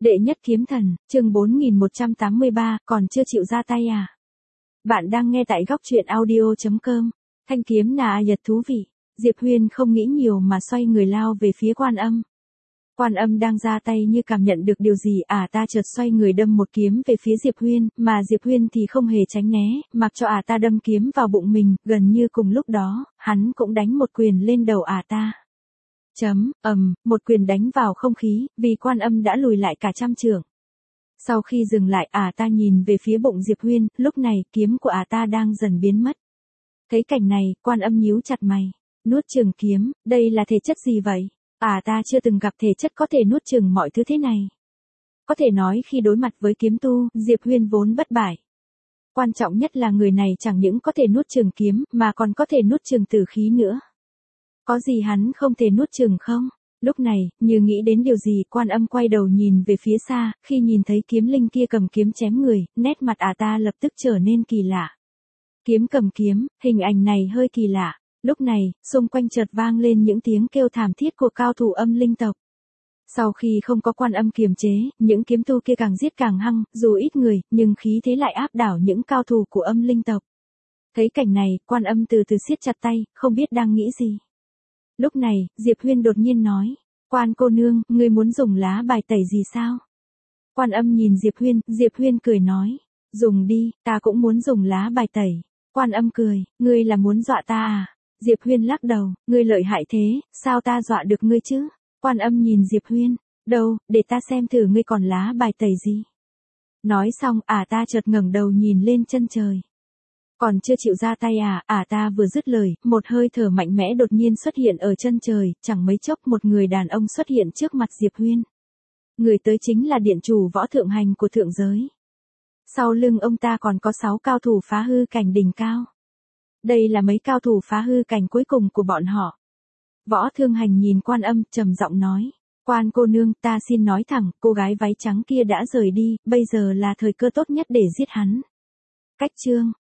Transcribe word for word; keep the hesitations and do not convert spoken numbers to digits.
Đệ nhất kiếm thần, chương bốn nghìn một trăm tám mươi ba, còn chưa chịu ra tay à? Bạn đang nghe tại góc truyện audio chấm com. Thanh kiếm nà nhật thú vị. Diệp Huyên không nghĩ nhiều mà xoay người lao về phía Quan Âm. Quan Âm đang ra tay như cảm nhận được điều gì, ả à ta chợt xoay người đâm một kiếm về phía Diệp Huyên, mà Diệp Huyên thì không hề tránh né, mặc cho ả à ta đâm kiếm vào bụng mình, gần như cùng lúc đó, hắn cũng đánh một quyền lên đầu ả à ta. Chấm, ầm, một quyền đánh vào không khí, vì Quan Âm đã lùi lại cả trăm trượng. Sau khi dừng lại, ả à ta nhìn về phía bụng Diệp Huyên, lúc này kiếm của ả à ta đang dần biến mất. Thấy cảnh này, Quan Âm nhíu chặt mày. Nuốt chửng kiếm, đây là thể chất gì vậy? Ả à ta chưa từng gặp thể chất có thể nuốt chửng mọi thứ thế này. Có thể nói khi đối mặt với kiếm tu, Diệp Huyên vốn bất bại. Quan trọng nhất là người này chẳng những có thể nuốt chửng kiếm, mà còn có thể nuốt chửng tử khí nữa. Có gì hắn không thể nuốt chửng không? Lúc này, như nghĩ đến điều gì, Quan Âm quay đầu nhìn về phía xa, khi nhìn thấy kiếm linh kia cầm kiếm chém người, nét mặt ả à ta lập tức trở nên kỳ lạ. Kiếm cầm kiếm, hình ảnh này hơi kỳ lạ. Lúc này, xung quanh chợt vang lên những tiếng kêu thảm thiết của cao thủ âm linh tộc. Sau khi không có Quan Âm kiềm chế, những kiếm tu kia càng giết càng hăng, dù ít người, nhưng khí thế lại áp đảo những cao thủ của âm linh tộc. Thấy cảnh này, Quan Âm từ từ siết chặt tay, không biết đang nghĩ gì. Lúc này, Diệp Huyên đột nhiên nói, Quan cô nương, ngươi muốn dùng lá bài tẩy gì sao? Quan Âm nhìn Diệp Huyên, Diệp Huyên cười nói, dùng đi, ta cũng muốn dùng lá bài tẩy. Quan Âm cười, ngươi là muốn dọa ta à? Diệp Huyên lắc đầu, ngươi lợi hại thế, sao ta dọa được ngươi chứ? Quan Âm nhìn Diệp Huyên, đâu, để ta xem thử ngươi còn lá bài tẩy gì. Nói xong, ả à ta chợt ngẩng đầu nhìn lên chân trời. Còn chưa chịu ra tay à, ả à ta vừa dứt lời, một hơi thở mạnh mẽ đột nhiên xuất hiện ở chân trời, chẳng mấy chốc một người đàn ông xuất hiện trước mặt Diệp Huyên. Người tới chính là điện chủ Võ Thượng Hành của thượng giới. Sau lưng ông ta còn có sáu cao thủ phá hư cảnh đỉnh cao. Đây là mấy cao thủ phá hư cảnh cuối cùng của bọn họ. Võ Thương Hành nhìn Quan Âm, trầm giọng nói, Quan cô nương, ta xin nói thẳng, cô gái váy trắng kia đã rời đi, bây giờ là thời cơ tốt nhất để giết hắn. Cách chương,